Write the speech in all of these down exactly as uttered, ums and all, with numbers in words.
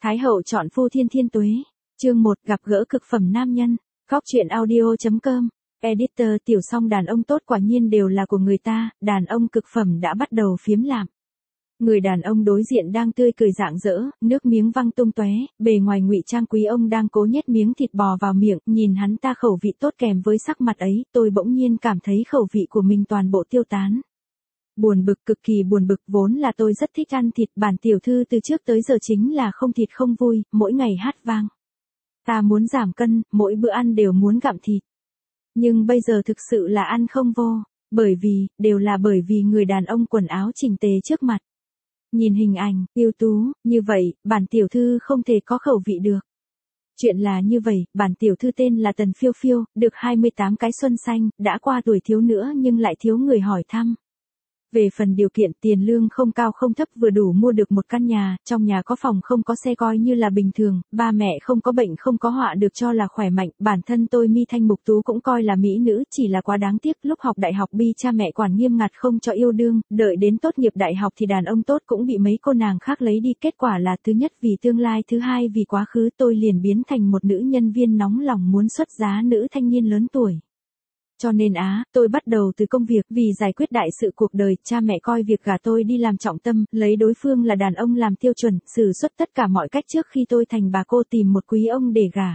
Thái hậu chọn phu thiên thiên tuế. Chương một, gặp gỡ cực phẩm nam nhân. Góc truyện audio chấm com. Editor tiểu song đàn ông tốt quả nhiên đều là của người ta, đàn ông cực phẩm đã bắt đầu phiếm lạm. Người đàn ông đối diện đang tươi cười rạng rỡ, nước miếng văng tung tóe, bề ngoài ngụy trang quý ông đang cố nhét miếng thịt bò vào miệng, nhìn hắn ta khẩu vị tốt kèm với sắc mặt ấy, tôi bỗng nhiên cảm thấy khẩu vị của mình toàn bộ tiêu tán. Buồn bực, cực kỳ buồn bực, vốn là tôi rất thích ăn thịt, bản tiểu thư từ trước tới giờ chính là không thịt không vui, mỗi ngày hát vang. Ta muốn giảm cân, mỗi bữa ăn đều muốn gặm thịt. Nhưng bây giờ thực sự là ăn không vô, bởi vì, đều là bởi vì người đàn ông quần áo chỉnh tề trước mặt. Nhìn hình ảnh, ưu tú, như vậy, bản tiểu thư không thể có khẩu vị được. Chuyện là như vậy, bản tiểu thư tên là Tần Phiêu Phiêu, được hai mươi tám cái xuân xanh, đã qua tuổi thiếu nữa nhưng lại thiếu người hỏi thăm. Về phần điều kiện, tiền lương không cao không thấp, vừa đủ mua được một căn nhà, trong nhà có phòng không có xe coi như là bình thường, ba mẹ không có bệnh không có họa được cho là khỏe mạnh, bản thân tôi mi thanh mục tú cũng coi là mỹ nữ, chỉ là quá đáng tiếc, lúc học đại học bi cha mẹ quản nghiêm ngặt không cho yêu đương, đợi đến tốt nghiệp đại học thì đàn ông tốt cũng bị mấy cô nàng khác lấy đi, kết quả là thứ nhất vì tương lai, thứ hai vì quá khứ, tôi liền biến thành một nữ nhân viên nóng lòng muốn xuất giá nữ thanh niên lớn tuổi. Cho nên á, tôi bắt đầu từ công việc, vì giải quyết đại sự cuộc đời, cha mẹ coi việc gả tôi đi làm trọng tâm, lấy đối phương là đàn ông làm tiêu chuẩn, sử xuất tất cả mọi cách trước khi tôi thành bà cô tìm một quý ông để gả.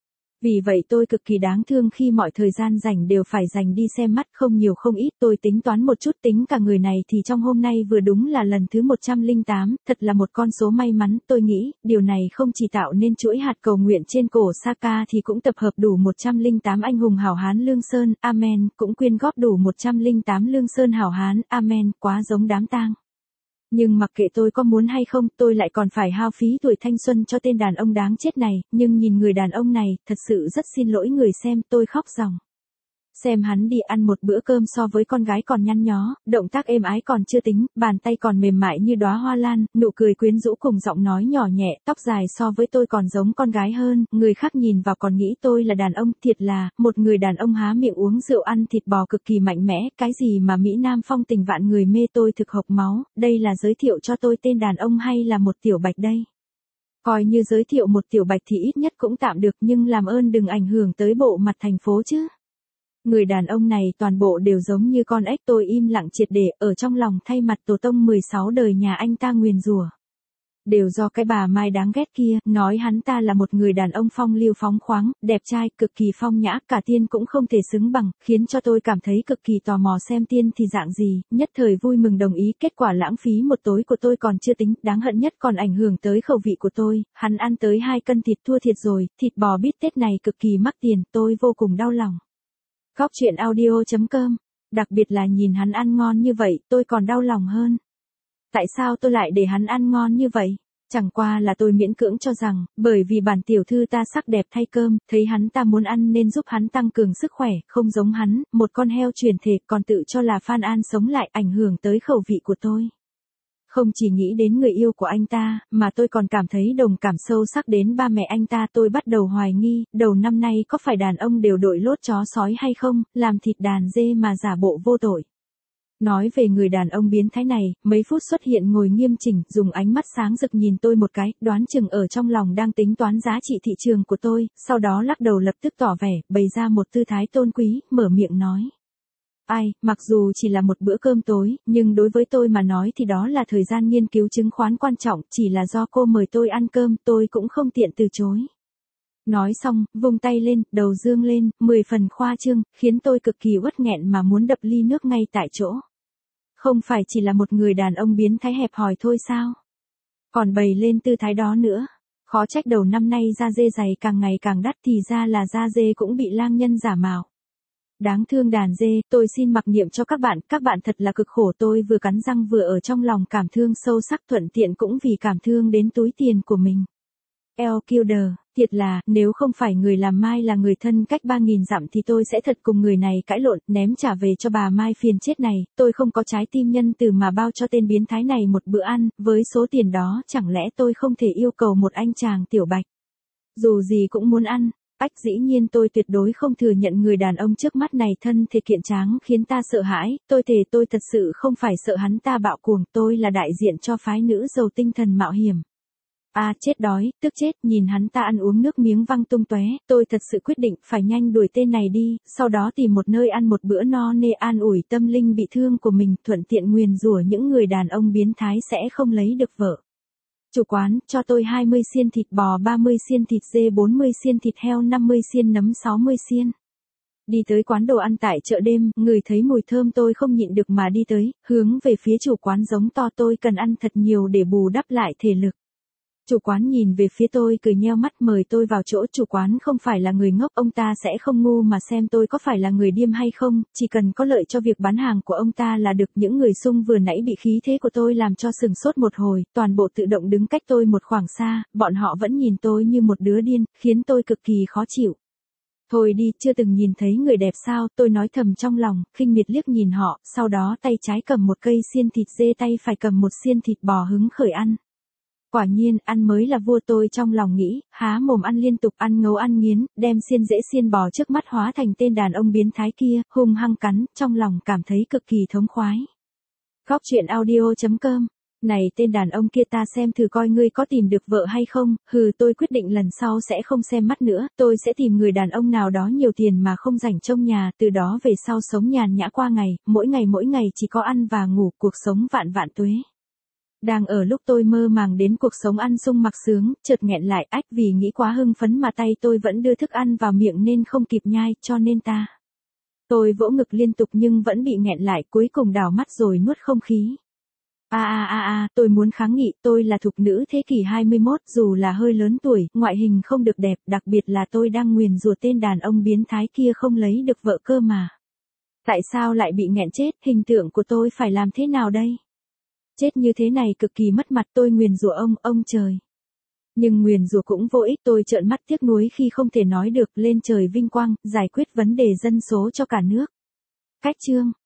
Vì vậy tôi cực kỳ đáng thương khi mọi thời gian rảnh đều phải dành đi xem mắt, không nhiều không ít, tôi tính toán một chút, tính cả người này thì trong hôm nay vừa đúng là lần thứ một trăm lẻ tám, thật là một con số may mắn, tôi nghĩ, điều này không chỉ tạo nên chuỗi hạt cầu nguyện trên cổ Saka thì cũng tập hợp đủ một trăm lẻ tám anh hùng hảo hán Lương Sơn, amen, cũng quyên góp đủ một trăm lẻ tám Lương Sơn hảo hán, amen, quá giống đám tang. Nhưng mặc kệ tôi có muốn hay không, tôi lại còn phải hao phí tuổi thanh xuân cho tên đàn ông đáng chết này, nhưng nhìn người đàn ông này, thật sự rất xin lỗi người xem, tôi khóc ròng. Xem hắn đi ăn một bữa cơm so với con gái còn nhăn nhó, động tác êm ái còn chưa tính, bàn tay còn mềm mại như đóa hoa lan, nụ cười quyến rũ cùng giọng nói nhỏ nhẹ, tóc dài so với tôi còn giống con gái hơn, người khác nhìn vào còn nghĩ tôi là đàn ông, thiệt là, một người đàn ông há miệng uống rượu ăn thịt bò cực kỳ mạnh mẽ, cái gì mà Mỹ Nam phong tình vạn người mê, tôi thực hộc máu, đây là giới thiệu cho tôi tên đàn ông hay là một tiểu bạch đây? Coi như giới thiệu một tiểu bạch thì ít nhất cũng tạm được, nhưng làm ơn đừng ảnh hưởng tới bộ mặt thành phố chứ. Người đàn ông này toàn bộ đều giống như con ếch, tôi im lặng triệt để, ở trong lòng thay mặt tổ tông mười sáu đời nhà anh ta nguyền rủa. Đều do cái bà Mai đáng ghét kia, nói hắn ta là một người đàn ông phong lưu phóng khoáng, đẹp trai, cực kỳ phong nhã, cả tiên cũng không thể xứng bằng, khiến cho tôi cảm thấy cực kỳ tò mò xem tiên thì dạng gì, nhất thời vui mừng đồng ý, kết quả lãng phí một tối của tôi còn chưa tính, đáng hận nhất còn ảnh hưởng tới khẩu vị của tôi, hắn ăn tới hai cân thịt, thua thiệt rồi, thịt bò bít tết này cực kỳ mắc tiền, tôi vô cùng đau lòng. Góc truyện audio chấm com, đặc biệt là nhìn hắn ăn ngon như vậy, tôi còn đau lòng hơn. Tại sao tôi lại để hắn ăn ngon như vậy? Chẳng qua là tôi miễn cưỡng cho rằng, bởi vì bản tiểu thư ta sắc đẹp thay cơm, thấy hắn ta muốn ăn nên giúp hắn tăng cường sức khỏe, không giống hắn, một con heo truyền thể còn tự cho là Phan An sống lại, ảnh hưởng tới khẩu vị của tôi. Không chỉ nghĩ đến người yêu của anh ta, mà tôi còn cảm thấy đồng cảm sâu sắc đến ba mẹ anh ta, tôi bắt đầu hoài nghi, đầu năm nay có phải đàn ông đều đội lốt chó sói hay không, làm thịt đàn dê mà giả bộ vô tội. Nói về người đàn ông biến thái này, mấy phút xuất hiện ngồi nghiêm chỉnh, dùng ánh mắt sáng rực nhìn tôi một cái, đoán chừng ở trong lòng đang tính toán giá trị thị trường của tôi, sau đó lắc đầu lập tức tỏ vẻ, bày ra một tư thái tôn quý, mở miệng nói. Ai, mặc dù chỉ là một bữa cơm tối, nhưng đối với tôi mà nói thì đó là thời gian nghiên cứu chứng khoán quan trọng, chỉ là do cô mời tôi ăn cơm, tôi cũng không tiện từ chối. Nói xong, vung tay lên, đầu dương lên, mười phần khoa trương, khiến tôi cực kỳ uất nghẹn mà muốn đập ly nước ngay tại chỗ. Không phải chỉ là một người đàn ông biến thái hẹp hòi thôi sao? Còn bày lên tư thái đó nữa. Khó trách đầu năm nay da dê dày càng ngày càng đắt, thì ra là da dê cũng bị lang nhân giả mạo. Đáng thương đàn dê, tôi xin mặc niệm cho các bạn, các bạn thật là cực khổ, tôi vừa cắn răng vừa ở trong lòng cảm thương sâu sắc, thuận tiện cũng vì cảm thương đến túi tiền của mình. El Kilder, thiệt là, nếu không phải người làm Mai là người thân cách ba nghìn dặm thì tôi sẽ thật cùng người này cãi lộn, ném trả về cho bà Mai phiền chết này, tôi không có trái tim nhân từ mà bao cho tên biến thái này một bữa ăn, với số tiền đó chẳng lẽ tôi không thể yêu cầu một anh chàng tiểu bạch. Dù gì cũng muốn ăn. Ách dĩ nhiên tôi tuyệt đối không thừa nhận người đàn ông trước mắt này thân thể kiện tráng khiến ta sợ hãi, tôi thề tôi thật sự không phải sợ hắn ta bạo cuồng, tôi là đại diện cho phái nữ giàu tinh thần mạo hiểm. À chết đói, tức chết, nhìn hắn ta ăn uống nước miếng văng tung tóe, tôi thật sự quyết định phải nhanh đuổi tên này đi, sau đó tìm một nơi ăn một bữa no nê an ủi tâm linh bị thương của mình, thuận tiện nguyền rủa những người đàn ông biến thái sẽ không lấy được vợ. Chủ quán, cho tôi hai mươi xiên thịt bò, ba mươi xiên thịt dê, bốn mươi xiên thịt heo, năm mươi xiên nấm, sáu mươi xiên. Đi tới quán đồ ăn tại chợ đêm, người thấy mùi thơm tôi không nhịn được mà đi tới, hướng về phía chủ quán giống to tôi cần ăn thật nhiều để bù đắp lại thể lực. Chủ quán nhìn về phía tôi cười nheo mắt mời tôi vào chỗ. Chủ quán không phải là người ngốc, ông ta sẽ không ngu mà xem tôi có phải là người điên hay không, chỉ cần có lợi cho việc bán hàng của ông ta là được. Những người xung vừa nãy bị khí thế của tôi làm cho sừng sốt một hồi, toàn bộ tự động đứng cách tôi một khoảng xa, bọn họ vẫn nhìn tôi như một đứa điên, khiến tôi cực kỳ khó chịu. Thôi đi, chưa từng nhìn thấy người đẹp sao, tôi nói thầm trong lòng, khinh miệt liếc nhìn họ, sau đó tay trái cầm một cây xiên thịt dê, tay phải cầm một xiên thịt bò hứng khởi ăn. Quả nhiên, ăn mới là vua, tôi trong lòng nghĩ, há mồm ăn liên tục, ăn ngấu ăn nghiến, đem xiên dễ xiên bò trước mắt hóa thành tên đàn ông biến thái kia, hung hăng cắn, trong lòng cảm thấy cực kỳ thống khoái. Góc truyện audio chấm com. Này tên đàn ông kia, ta xem thử coi ngươi có tìm được vợ hay không. Hừ, tôi quyết định lần sau sẽ không xem mắt nữa, tôi sẽ tìm người đàn ông nào đó nhiều tiền mà không rảnh trông nhà, từ đó về sau sống nhàn nhã qua ngày, mỗi ngày mỗi ngày chỉ có ăn và ngủ, cuộc sống vạn vạn tuế. Đang ở lúc tôi mơ màng đến cuộc sống ăn sung mặc sướng, chợt nghẹn lại, ách, vì nghĩ quá hưng phấn mà tay tôi vẫn đưa thức ăn vào miệng nên không kịp nhai, cho nên ta. Tôi vỗ ngực liên tục nhưng vẫn bị nghẹn lại, cuối cùng đảo mắt rồi nuốt không khí. A a a a, tôi muốn kháng nghị, tôi là thục nữ thế kỷ hai mươi mốt, dù là hơi lớn tuổi, ngoại hình không được đẹp, đặc biệt là tôi đang nguyền rủa tên đàn ông biến thái kia không lấy được vợ cơ mà. Tại sao lại bị nghẹn chết, hình tượng của tôi phải làm thế nào đây? Chết như thế này cực kỳ mất mặt, tôi nguyền rủa ông, ông trời. Nhưng nguyền rủa cũng vô ích, tôi trợn mắt tiếc nuối khi không thể nói được, lên trời vinh quang, giải quyết vấn đề dân số cho cả nước. Cách chương.